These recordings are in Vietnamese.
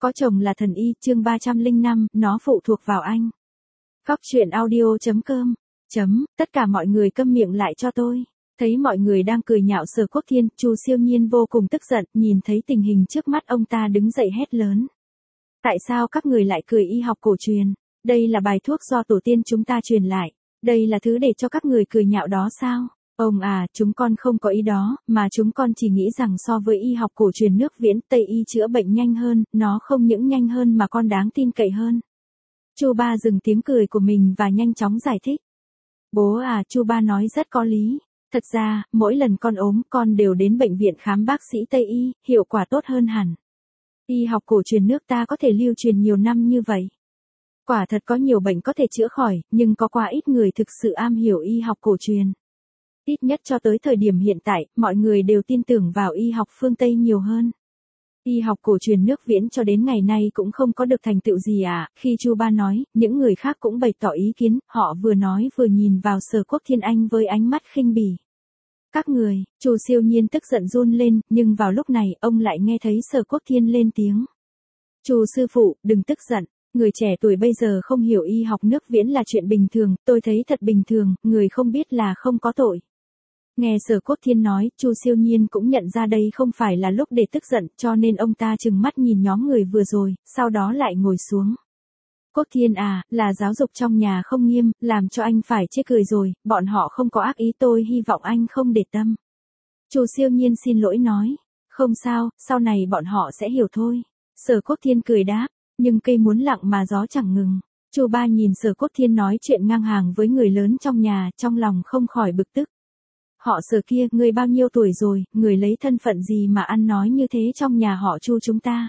Có chồng là thần y, chương 305, nó phụ thuộc vào anh. Góc truyện audio.com. Tất cả mọi người câm miệng lại cho tôi. Thấy mọi người đang cười nhạo Sở Quốc Thiên, Chu Siêu Nhiên vô cùng tức giận, nhìn thấy tình hình trước mắt ông ta đứng dậy hét lớn. Tại sao các người lại cười y học cổ truyền? Đây là bài thuốc do tổ tiên chúng ta truyền lại. Đây là thứ để cho các người cười nhạo đó sao? Ông à, chúng con không có ý đó, mà chúng con chỉ nghĩ rằng so với y học cổ truyền nước Viễn Tây y chữa bệnh nhanh hơn, nó không những nhanh hơn mà còn đáng tin cậy hơn. Chu Ba dừng tiếng cười của mình và nhanh chóng giải thích. Bố à, Chu Ba nói rất có lý. Thật ra, mỗi lần con ốm con đều đến bệnh viện khám bác sĩ Tây y, hiệu quả tốt hơn hẳn. Y học cổ truyền nước ta có thể lưu truyền nhiều năm như vậy. Quả thật có nhiều bệnh có thể chữa khỏi, nhưng có quá ít người thực sự am hiểu y học cổ truyền. Ít nhất cho tới thời điểm hiện tại, mọi người đều tin tưởng vào y học phương Tây nhiều hơn. Y học cổ truyền nước Viễn cho đến ngày nay cũng không có được thành tựu gì à, khi Chu Ba nói, những người khác cũng bày tỏ ý kiến, họ vừa nói vừa nhìn vào Sở Quốc Thiên Anh với ánh mắt khinh bỉ. Các người, Chu Siêu Nhiên tức giận run lên, nhưng vào lúc này, ông lại nghe thấy Sở Quốc Thiên lên tiếng. Chu sư phụ, đừng tức giận. Người trẻ tuổi bây giờ không hiểu y học nước Viễn là chuyện bình thường, tôi thấy thật bình thường, người không biết là không có tội. Nghe Sở Quốc Thiên nói, Chu Siêu Nhiên cũng nhận ra đây không phải là lúc để tức giận, cho nên ông ta trừng mắt nhìn nhóm người vừa rồi, sau đó lại ngồi xuống. Quốc Thiên à, là giáo dục trong nhà không nghiêm, làm cho anh phải chê cười rồi, bọn họ không có ác ý, tôi hy vọng anh không để tâm. Chu Siêu Nhiên xin lỗi nói. Không sao, sau này bọn họ sẽ hiểu thôi. Sở Quốc Thiên cười đáp, nhưng cây muốn lặng mà gió chẳng ngừng. Chu Ba nhìn Sở Quốc Thiên nói chuyện ngang hàng với người lớn trong nhà, trong lòng không khỏi bực tức. Họ Sở kia, người bao nhiêu tuổi rồi, người lấy thân phận gì mà ăn nói như thế trong nhà họ Chu chúng ta?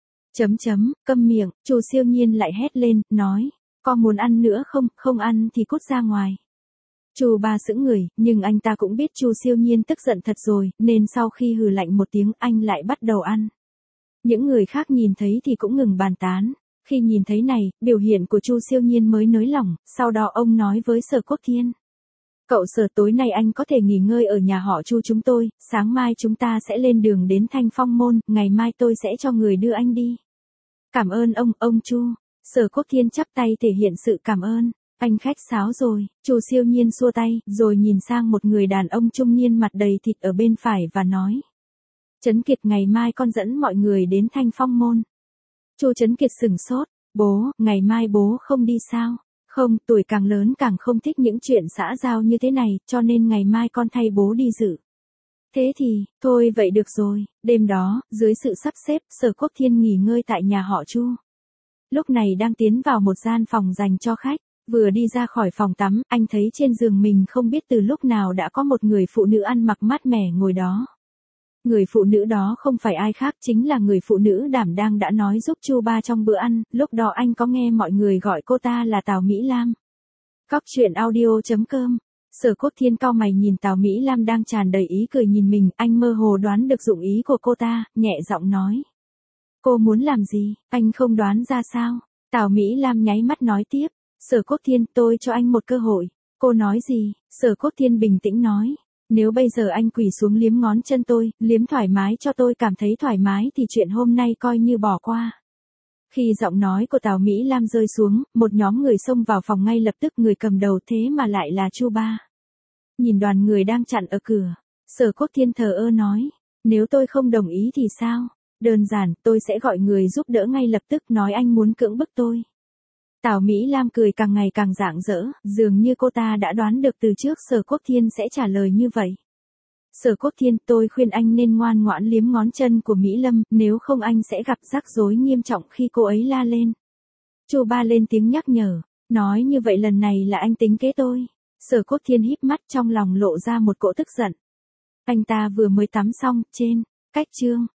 Câm miệng, Chu Siêu Nhiên lại hét lên, nói, có muốn ăn nữa không, không ăn thì cút ra ngoài. Chu Ba sững người, nhưng anh ta cũng biết Chu Siêu Nhiên tức giận thật rồi, nên sau khi hừ lạnh một tiếng anh lại bắt đầu ăn. Những người khác nhìn thấy thì cũng ngừng bàn tán. Khi nhìn thấy này, biểu hiện của Chu Siêu Nhiên mới nới lỏng, sau đó ông nói với Sở Quốc Thiên. Cậu Sở, tối nay anh có thể nghỉ ngơi ở nhà họ Chu chúng tôi, sáng mai chúng ta sẽ lên đường đến Thanh Phong Môn, ngày mai tôi sẽ cho người đưa anh đi. Cảm ơn ông Chu. Sở Quốc Thiên chắp tay thể hiện sự cảm ơn. Anh khách sáo rồi. Chu Siêu Nhiên xua tay, rồi nhìn sang một người đàn ông trung niên mặt đầy thịt ở bên phải và nói. Trấn Kiệt, ngày mai con dẫn mọi người đến Thanh Phong Môn. Chu Trấn Kiệt sửng sốt. Bố, ngày mai bố không đi sao? Không, tuổi càng lớn càng không thích những chuyện xã giao như thế này, cho nên ngày mai con thay bố đi dự. Thế thì, thôi vậy được rồi. Đêm đó, dưới sự sắp xếp, Sở Quốc Thiên nghỉ ngơi tại nhà họ Chu. Lúc này đang tiến vào một gian phòng dành cho khách. Vừa đi ra khỏi phòng tắm, anh thấy trên giường mình không biết từ lúc nào đã có một người phụ nữ ăn mặc mát mẻ ngồi đó. Người phụ nữ đó không phải ai khác, chính là người phụ nữ đảm đang đã nói giúp Chu Ba trong bữa ăn, lúc đó anh có nghe mọi người gọi cô ta là Tào Mỹ Lam. Góc truyện audio.com. Sở Quốc Thiên cau mày nhìn Tào Mỹ Lam đang tràn đầy ý cười nhìn mình, anh mơ hồ đoán được dụng ý của cô ta, nhẹ giọng nói. Cô muốn làm gì, anh không đoán ra sao? Tào Mỹ Lam nháy mắt nói tiếp. Sở Quốc Thiên, tôi cho anh một cơ hội. Cô nói gì? Sở Quốc Thiên bình tĩnh nói. Nếu bây giờ anh quỳ xuống liếm ngón chân tôi, liếm thoải mái cho tôi cảm thấy thoải mái thì chuyện hôm nay coi như bỏ qua. Khi giọng nói của Tào Mỹ Lam rơi xuống, một nhóm người xông vào phòng ngay lập tức, người cầm đầu thế mà lại là Chu Ba. Nhìn đoàn người đang chặn ở cửa, Sở Quốc Thiên thờ ơ nói, nếu tôi không đồng ý thì sao? Đơn giản, tôi sẽ gọi người giúp đỡ ngay lập tức, nói anh muốn cưỡng bức tôi. Tào Mỹ Lam cười càng ngày càng rạng rỡ, dường như cô ta đã đoán được từ trước Sở Quốc Thiên sẽ trả lời như vậy. Sở Quốc Thiên, tôi khuyên anh nên ngoan ngoãn liếm ngón chân của Mỹ Lâm, nếu không anh sẽ gặp rắc rối nghiêm trọng khi cô ấy la lên. Chu Ba lên tiếng nhắc nhở, nói như vậy lần này là anh tính kế tôi. Sở Quốc Thiên híp mắt, trong lòng lộ ra một cỗ tức giận. Anh ta vừa mới tắm xong, trên, cách chương.